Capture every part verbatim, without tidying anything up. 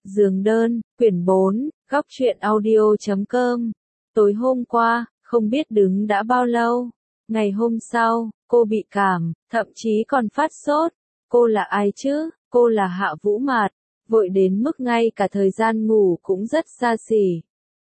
Giường đơn, quyển bốn, góc truyện audio chấm com. Tối hôm qua, không biết đứng đã bao lâu. Ngày hôm sau, cô bị cảm, thậm chí còn phát sốt. Cô là ai chứ? Cô là Hạ Vũ Mạt. Vội đến mức ngay cả thời gian ngủ cũng rất xa xỉ.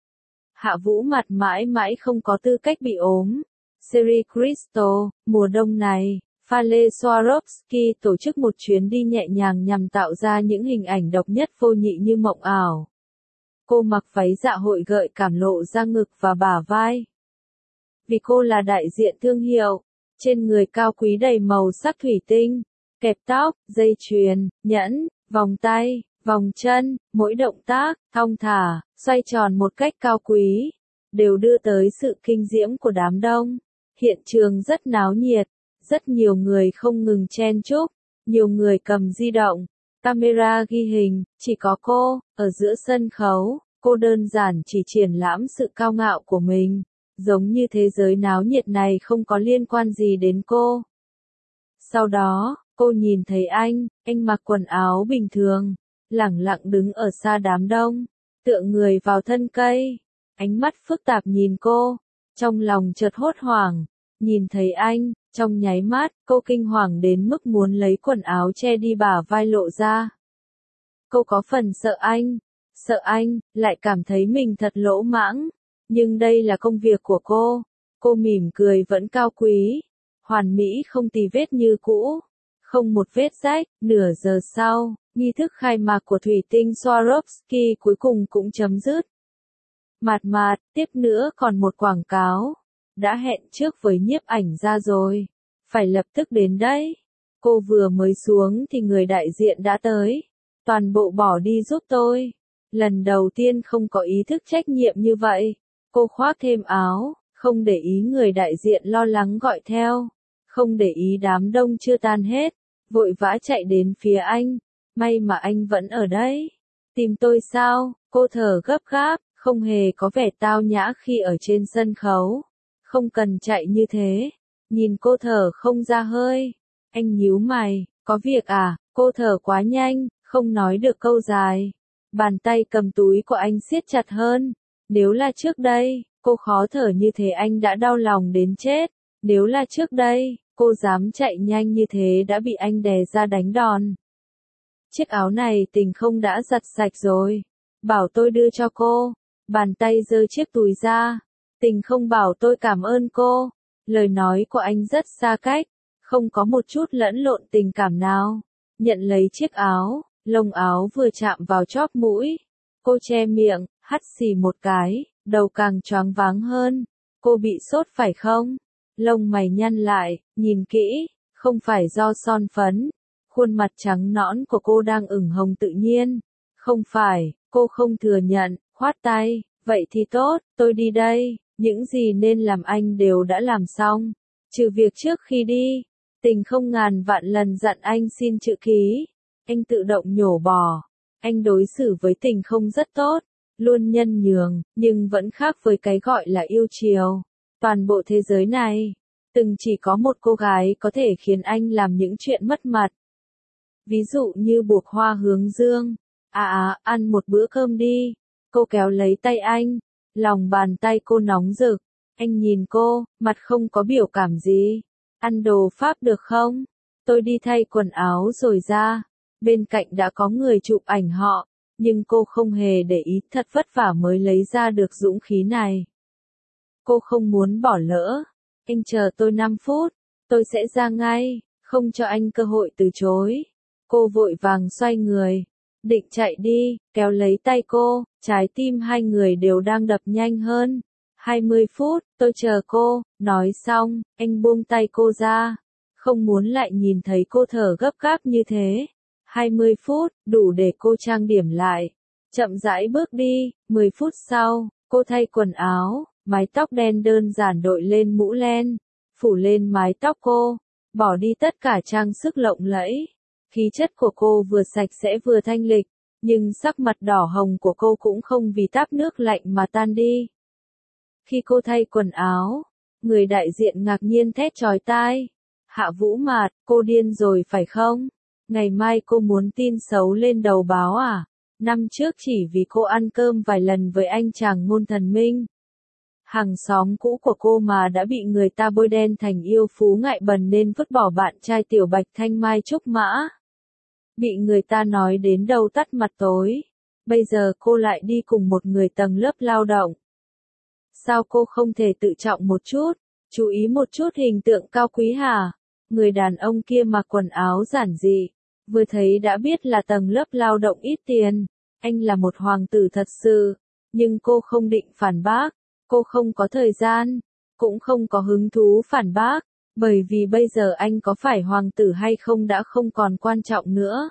Hạ Vũ Mạt mãi mãi không có tư cách bị ốm. Series Crystal, mùa đông này, Phale Swarovski tổ chức một chuyến đi nhẹ nhàng nhằm tạo ra những hình ảnh độc nhất vô nhị như mộng ảo. Cô mặc váy dạ hội gợi cảm lộ ra ngực và bả vai. Vì cô là đại diện thương hiệu, trên người cao quý đầy màu sắc thủy tinh, kẹp tóc, dây chuyền, nhẫn, vòng tay, vòng chân, mỗi động tác, thong thả, xoay tròn một cách cao quý, đều đưa tới sự kinh diễm của đám đông. Hiện trường rất náo nhiệt, rất nhiều người không ngừng chen chúc, nhiều người cầm di động, camera ghi hình, chỉ có cô, ở giữa sân khấu, cô đơn giản chỉ triển lãm sự cao ngạo của mình, giống như thế giới náo nhiệt này không có liên quan gì đến cô. Sau đó, cô nhìn thấy anh, anh mặc quần áo bình thường, lẳng lặng đứng ở xa đám đông, tựa người vào thân cây, ánh mắt phức tạp nhìn cô, trong lòng chợt hốt hoảng, nhìn thấy anh, trong nháy mắt, cô kinh hoàng đến mức muốn lấy quần áo che đi bả vai lộ ra. Cô có phần sợ anh, sợ anh, lại cảm thấy mình thật lỗ mãng, nhưng đây là công việc của cô, cô mỉm cười vẫn cao quý, hoàn mỹ không tì vết như cũ, không một vết rách. Nửa giờ sau, nghi thức khai mạc của thủy tinh Swarovski cuối cùng cũng chấm dứt. Mạt mạt, tiếp nữa còn một quảng cáo. Đã hẹn trước với nhiếp ảnh ra rồi. Phải lập tức đến đấy. Cô vừa mới xuống thì người đại diện đã tới. Toàn bộ bỏ đi giúp tôi. Lần đầu tiên không có ý thức trách nhiệm như vậy. Cô khoác thêm áo, không để ý người đại diện lo lắng gọi theo. Không để ý đám đông chưa tan hết. Vội vã chạy đến phía anh. May mà anh vẫn ở đấy. Tìm tôi sao? Cô thở gấp gáp, không hề có vẻ tao nhã khi ở trên sân khấu. Không cần chạy như thế. Nhìn cô thở không ra hơi. Anh nhíu mày, có việc à? Cô thở quá nhanh, không nói được câu dài. Bàn tay cầm túi của anh siết chặt hơn. Nếu là trước đây, cô khó thở như thế anh đã đau lòng đến chết. Nếu là trước đây, cô dám chạy nhanh như thế đã bị anh đè ra đánh đòn. Chiếc áo này Tình không đã giặt sạch rồi. Bảo tôi đưa cho cô. Bàn tay giơ chiếc túi ra. Tình không bảo tôi cảm ơn cô. Lời nói của anh rất xa cách, không có một chút lẫn lộn tình cảm nào. Nhận lấy chiếc áo, lông áo vừa chạm vào chóp mũi. Cô che miệng, hắt xì một cái, đầu càng choáng váng hơn. Cô bị sốt phải không? Lông mày nhăn lại, nhìn kỹ, không phải do son phấn. Khuôn mặt trắng nõn của cô đang ửng hồng tự nhiên. Không phải, cô không thừa nhận, khoát tay. Vậy thì tốt, tôi đi đây. Những gì nên làm anh đều đã làm xong. Trừ việc trước khi đi, Tình không ngàn vạn lần dặn anh xin chữ ký. Anh tự động nhổ bỏ. Anh đối xử với Tình không rất tốt, luôn nhân nhường, nhưng vẫn khác với cái gọi là yêu chiều. Toàn bộ thế giới này, từng chỉ có một cô gái có thể khiến anh làm những chuyện mất mặt. Ví dụ như buộc hoa hướng dương. À à, ăn một bữa cơm đi. Cô kéo lấy tay anh. Lòng bàn tay cô nóng rực. Anh nhìn cô, mặt không có biểu cảm gì. Ăn đồ Pháp được không? Tôi đi thay quần áo rồi ra. Bên cạnh đã có người chụp ảnh họ. Nhưng cô không hề để ý, thật vất vả mới lấy ra được dũng khí này. Cô không muốn bỏ lỡ. Anh chờ tôi năm phút. Tôi sẽ ra ngay, không cho anh cơ hội từ chối. Cô vội vàng xoay người. Định chạy đi, kéo lấy tay cô, trái tim hai người đều đang đập nhanh hơn. hai mươi phút, tôi chờ cô, nói xong, anh buông tay cô ra. Không muốn lại nhìn thấy cô thở gấp gáp như thế. hai mươi phút, đủ để cô trang điểm lại. Chậm rãi bước đi, mười phút sau, cô thay quần áo, mái tóc đen đơn giản đội lên mũ len, phủ lên mái tóc cô, bỏ đi tất cả trang sức lộng lẫy. Khí chất của cô vừa sạch sẽ vừa thanh lịch, nhưng sắc mặt đỏ hồng của cô cũng không vì táp nước lạnh mà tan đi. Khi cô thay quần áo, người đại diện ngạc nhiên thét chói tai. Hạ Vũ Mạt, cô điên rồi phải không? Ngày mai cô muốn tin xấu lên đầu báo à? Năm trước chỉ vì cô ăn cơm vài lần với anh chàng Ngôn Thần Minh. Hàng xóm cũ của cô mà đã bị người ta bôi đen thành yêu phú ngại bần nên vứt bỏ bạn trai Tiểu Bạch Thanh Mai Trúc Mã. Bị người ta nói đến đầu tắt mặt tối. Bây giờ cô lại đi cùng một người tầng lớp lao động. Sao cô không thể tự trọng một chút, chú ý một chút hình tượng cao quý hả? Người đàn ông kia mặc quần áo giản dị, vừa thấy đã biết là tầng lớp lao động ít tiền. Anh là một hoàng tử thật sự, nhưng cô không định phản bác, cô không có thời gian, cũng không có hứng thú phản bác, bởi vì bây giờ anh có phải hoàng tử hay không đã không còn quan trọng nữa.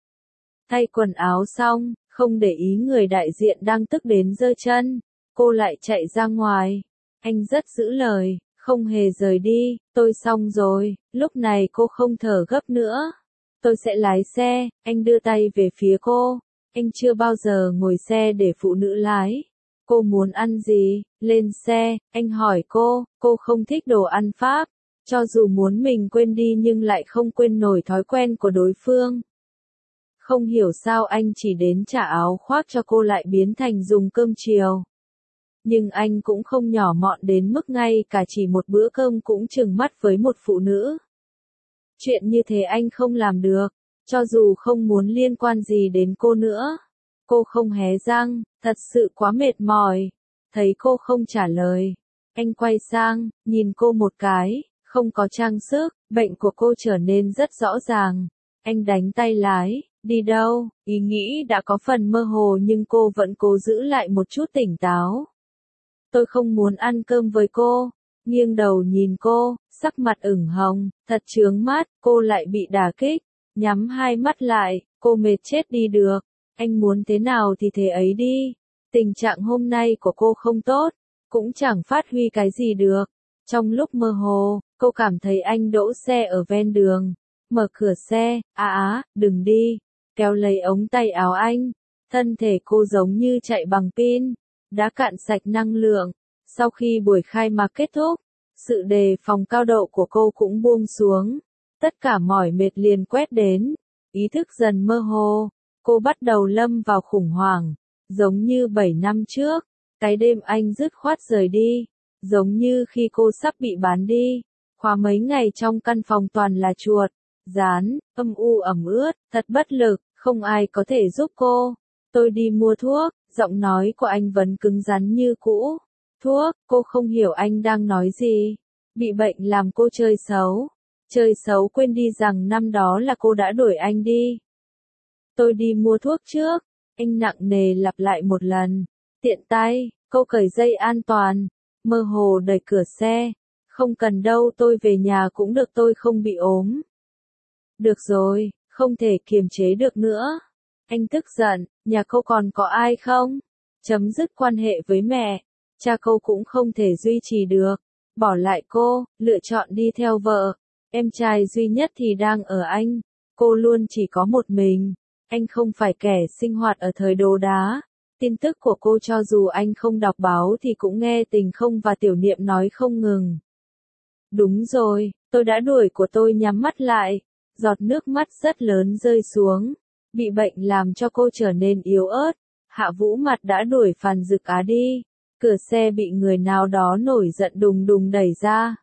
Thay quần áo xong, không để ý người đại diện đang tức đến giơ chân, cô lại chạy ra ngoài. Anh rất giữ lời, không hề rời đi. Tôi xong rồi, lúc này cô không thở gấp nữa. Tôi sẽ lái xe. Anh đưa tay về phía cô. Anh chưa bao giờ ngồi xe để phụ nữ lái. Cô muốn ăn gì? Lên xe. Anh hỏi cô. Cô không thích đồ ăn Pháp. Cho dù muốn mình quên đi nhưng lại không quên nổi thói quen của đối phương. Không hiểu sao anh chỉ đến trả áo khoác cho cô lại biến thành dùng cơm chiều. Nhưng anh cũng không nhỏ mọn đến mức ngay cả chỉ một bữa cơm cũng trừng mắt với một phụ nữ. Chuyện như thế anh không làm được, cho dù không muốn liên quan gì đến cô nữa. Cô không hé răng, thật sự quá mệt mỏi. Thấy cô không trả lời, anh quay sang, nhìn cô một cái, không có trang sức, bệnh của cô trở nên rất rõ ràng. Anh đánh tay lái, đi đâu? Ý nghĩ đã có phần mơ hồ nhưng cô vẫn cố giữ lại một chút tỉnh táo. Tôi không muốn ăn cơm với cô. Nghiêng đầu nhìn cô, sắc mặt ửng hồng, thật chướng mắt, cô lại bị đả kích. Nhắm hai mắt lại, cô mệt chết đi được. Anh muốn thế nào thì thế ấy đi. Tình trạng hôm nay của cô không tốt, cũng chẳng phát huy cái gì được. Trong lúc mơ hồ, cô cảm thấy anh đỗ xe ở ven đường. Mở cửa xe, á á, đừng đi. Kéo lấy ống tay áo anh. Thân thể cô giống như chạy bằng pin, đã cạn sạch năng lượng. Sau khi buổi khai mạc kết thúc, sự đề phòng cao độ của cô cũng buông xuống. Tất cả mỏi mệt liền quét đến. Ý thức dần mơ hồ. Cô bắt đầu lâm vào khủng hoảng. Giống như bảy năm trước, cái đêm anh dứt khoát rời đi. Giống như khi cô sắp bị bán đi. Khóa mấy ngày trong căn phòng toàn là chuột, dán, âm u ẩm ướt, thật bất lực, không ai có thể giúp cô. Tôi đi mua thuốc, giọng nói của anh vẫn cứng rắn như cũ. Thuốc, cô không hiểu anh đang nói gì. Bị bệnh làm cô chơi xấu. Chơi xấu quên đi rằng năm đó là cô đã đuổi anh đi. Tôi đi mua thuốc trước. Anh nặng nề lặp lại một lần. Tiện tay, cô cởi dây an toàn. Mơ hồ đẩy cửa xe. Không cần đâu, tôi về nhà cũng được, tôi không bị ốm. Được rồi, không thể kiềm chế được nữa. Anh tức giận, nhà cô còn có ai không? Chấm dứt quan hệ với mẹ. Cha cô cũng không thể duy trì được. Bỏ lại cô, lựa chọn đi theo vợ. Em trai duy nhất thì đang ở anh. Cô luôn chỉ có một mình. Anh không phải kẻ sinh hoạt ở thời đồ đá. Tin tức của cô cho dù anh không đọc báo thì cũng nghe Tình Không và Tiểu Niệm nói không ngừng. Đúng rồi, tôi đã đuổi của tôi nhắm mắt lại. Giọt nước mắt rất lớn rơi xuống. Bị bệnh làm cho cô trở nên yếu ớt. Hạ Vũ Mặt đã đuổi Phàn Dực Á đi. Cửa xe bị người nào đó nổi giận đùng đùng đẩy ra.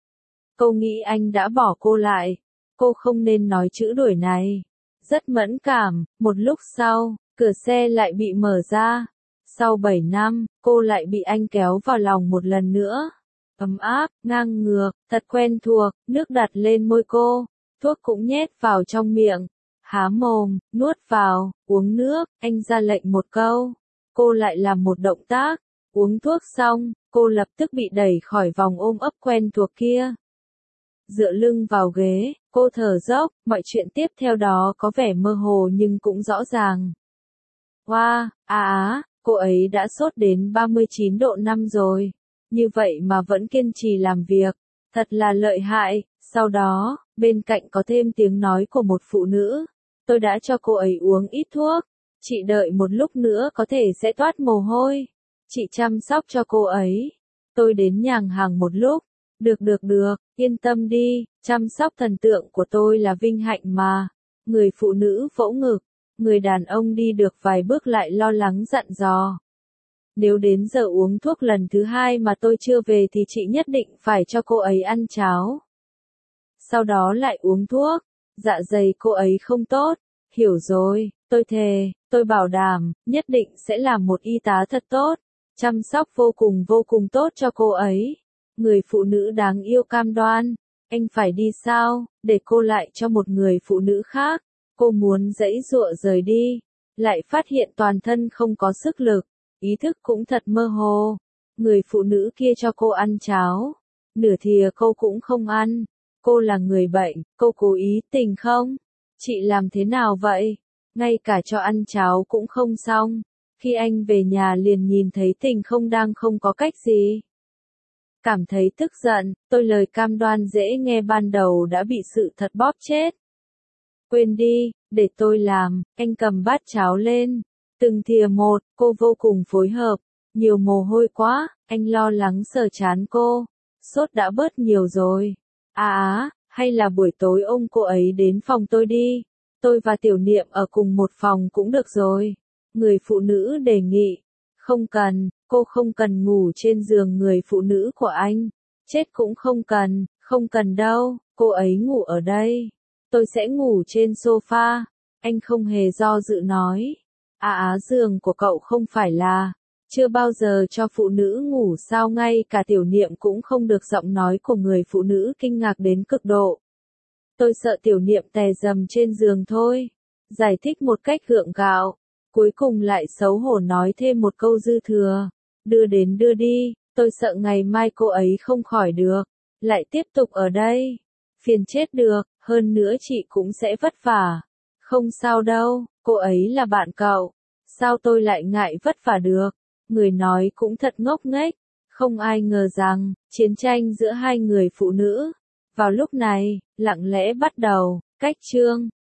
Cô nghĩ anh đã bỏ cô lại. Cô không nên nói chữ đuổi này. Rất mẫn cảm, một lúc sau, cửa xe lại bị mở ra. Sau bảy năm, cô lại bị anh kéo vào lòng một lần nữa. Ấm áp, ngang ngược, thật quen thuộc, nước đặt lên môi cô. Thuốc cũng nhét vào trong miệng. Há mồm, nuốt vào, uống nước, anh ra lệnh một câu. Cô lại làm một động tác. Uống thuốc xong, cô lập tức bị đẩy khỏi vòng ôm ấp quen thuộc kia. Dựa lưng vào ghế, cô thở dốc, mọi chuyện tiếp theo đó có vẻ mơ hồ nhưng cũng rõ ràng. Wow, á á, cô ấy đã sốt đến ba mươi chín độ năm rồi. Như vậy mà vẫn kiên trì làm việc. Thật là lợi hại. Sau đó, bên cạnh có thêm tiếng nói của một phụ nữ. Tôi đã cho cô ấy uống ít thuốc. Chị đợi một lúc nữa có thể sẽ toát mồ hôi. Chị chăm sóc cho cô ấy. Tôi đến nhàng hàng một lúc. Được được được, yên tâm đi, chăm sóc thần tượng của tôi là vinh hạnh mà. Người phụ nữ vỗ ngực. Người đàn ông đi được vài bước lại lo lắng dặn dò. Nếu đến giờ uống thuốc lần thứ hai mà tôi chưa về thì chị nhất định phải cho cô ấy ăn cháo. Sau đó lại uống thuốc, dạ dày cô ấy không tốt. Hiểu rồi, tôi thề, tôi bảo đảm, nhất định sẽ làm một y tá thật tốt, chăm sóc vô cùng vô cùng tốt cho cô ấy. Người phụ nữ đáng yêu cam đoan, anh phải đi sao, để cô lại cho một người phụ nữ khác. Cô muốn giãy giụa rời đi, lại phát hiện toàn thân không có sức lực, ý thức cũng thật mơ hồ. Người phụ nữ kia cho cô ăn cháo, nửa thìa cô cũng không ăn. Cô là người bệnh, cô cố ý tình không? Chị làm thế nào vậy? Ngay cả cho ăn cháo cũng không xong. Khi anh về nhà liền nhìn thấy tình không đang không có cách gì. Cảm thấy tức giận, tôi lời cam đoan dễ nghe ban đầu đã bị sự thật bóp chết. Quên đi, để tôi làm, anh cầm bát cháo lên. Từng thìa một, cô vô cùng phối hợp. Nhiều mồ hôi quá, anh lo lắng sờ chán cô. Sốt đã bớt nhiều rồi. À á, hay là buổi tối ôm cô ấy đến phòng tôi đi. Tôi và Tiểu Niệm ở cùng một phòng cũng được rồi. Người phụ nữ đề nghị. Không cần, cô không cần ngủ trên giường người phụ nữ của anh. Chết cũng không cần, không cần đâu, cô ấy ngủ ở đây. Tôi sẽ ngủ trên sofa. Anh không hề do dự nói. À á, giường của cậu không phải là chưa bao giờ cho phụ nữ ngủ sao? Ngay cả Tiểu Niệm cũng không được. Giọng nói của người phụ nữ kinh ngạc đến cực độ. Tôi sợ Tiểu Niệm tè dầm trên giường thôi. Giải thích một cách gượng gạo. Cuối cùng lại xấu hổ nói thêm một câu dư thừa. Đưa đến đưa đi, tôi sợ ngày mai cô ấy không khỏi được. Lại tiếp tục ở đây. Phiền chết được, hơn nữa chị cũng sẽ vất vả. Không sao đâu, cô ấy là bạn cậu. Sao tôi lại ngại vất vả được? Người nói cũng thật ngốc nghếch. Không ai ngờ rằng, chiến tranh giữa hai người phụ nữ, vào lúc này, lặng lẽ bắt đầu. Cách chương